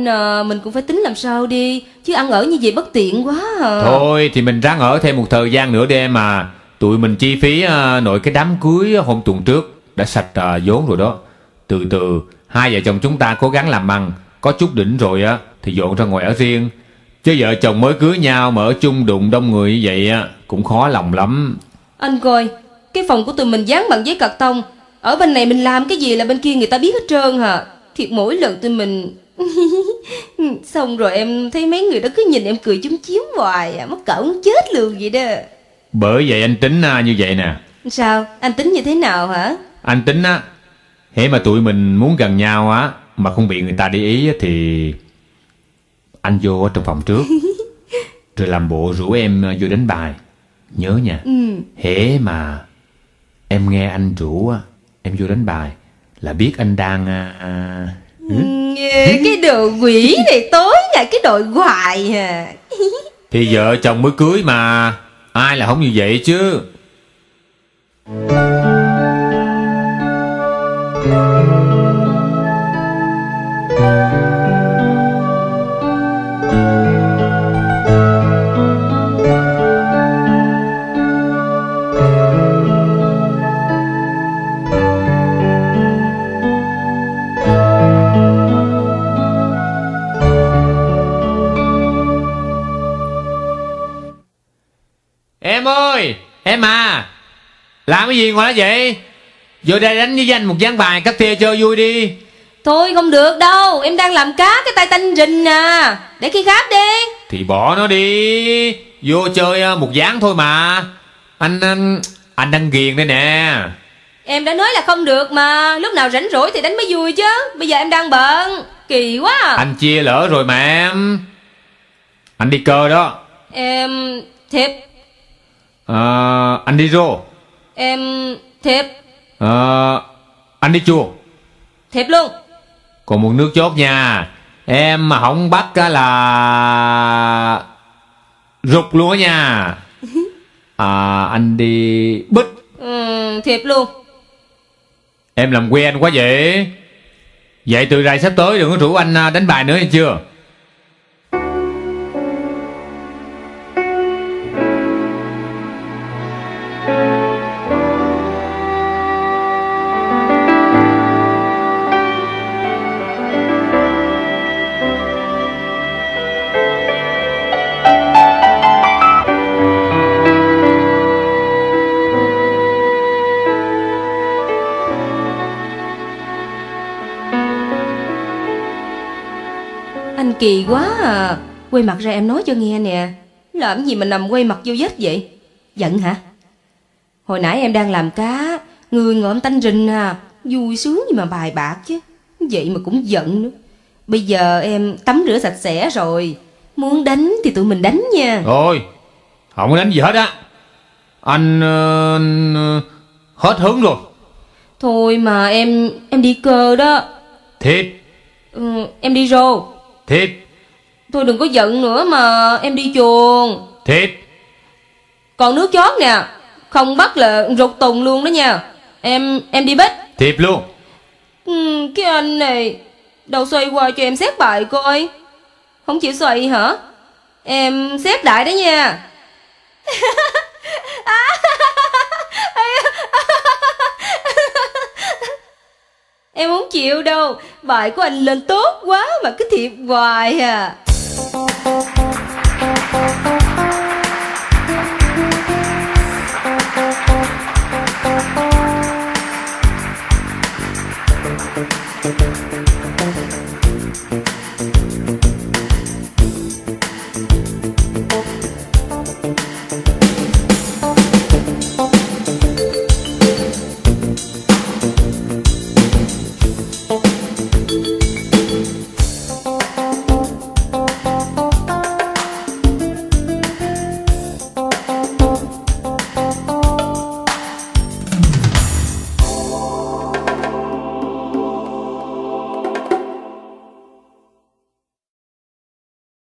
Nên mình cũng phải tính làm sao đi, chứ ăn ở như vậy bất tiện quá à. Thôi thì mình ráng ở thêm một thời gian nữa đi em à. Tụi mình chi phí nội cái đám cưới hôm tuần trước đã sạch vốn rồi đó. Từ từ hai vợ chồng chúng ta cố gắng làm ăn, có chút đỉnh rồi á thì dọn ra ngoài ở riêng. Chứ vợ chồng mới cưới nhau mà ở chung đụng đông người như vậy á cũng khó lòng lắm. Anh coi, cái phòng của tụi mình dán bằng giấy cạc tông, ở bên này mình làm cái gì là bên kia người ta biết hết trơn hả. Thiệt mỗi lần tụi mình xong rồi em thấy mấy người đó cứ nhìn em cười chúm chím hoài à, mắc cỡ muốn chết luôn vậy đó. Bởi vậy anh tính như vậy nè. Sao? Anh tính như thế nào hả? Anh tính á, hễ mà tụi mình muốn gần nhau á mà không bị người ta để ý á, thì anh vô ở trong phòng trước rồi làm bộ rủ em vô đánh bài. Nhớ nha, hễ mà em nghe anh rủ á, em vô đánh bài là biết anh đang Cái đồ quỷ này tối ngày cái đội hoài à. thì vợ chồng mới cưới mà, ai là không như vậy chứ. Em ơi, em à, làm cái gì ngoài đó vậy? Vô đây đánh với anh một ván bài cắt thê chơi vui đi. Thôi không được đâu, em đang làm cá cái tay tanh rình à. Để khi khác đi. Thì bỏ nó đi, vô chơi một ván thôi mà. Anh đang ghiền đây nè. Em đã nói là không được mà, lúc nào rảnh rỗi thì đánh mới vui chứ. Bây giờ em đang bận, kỳ quá à. Anh chia lỡ rồi mà em. Anh đi cơ đó. Em thiệp. Anh đi rô. Em thiệp. Anh đi chùa. Thiệp luôn. Còn một nước chốt nha. Em mà không bắt á là rụt luôn á nha. Anh đi bích. Thiệp luôn. Em làm quen quá vậy. Vậy từ rày sắp tới đừng có rủ anh đánh bài nữa, nghe chưa? Anh kỳ quá à. Quay mặt ra em nói cho nghe nè. Làm gì mà nằm quay mặt vô vết vậy? Giận hả? Hồi nãy em đang làm cá, người ngợm tanh rình à. Vui sướng gì mà bài bạc chứ. Vậy mà cũng giận nữa. Bây giờ em tắm rửa sạch sẽ rồi, muốn đánh thì tụi mình đánh nha. Thôi, không có đánh gì hết á. Anh hết hứng rồi. Thôi mà em đi cơ đó. Thiệt. Em đi rô. Thiệt. Thôi đừng có giận nữa mà, em đi chuồng. Thiệt. Còn nước chót nè, không bắt là rụt tùng luôn đó nha. Em đi bích. Thiệt luôn. Cái anh này đầu xoay qua cho em xét bài coi. Không chịu xoay hả? Em xét đại đó nha. Em không chịu đâu, bài của anh lên tốt quá mà cứ thiệp hoài à.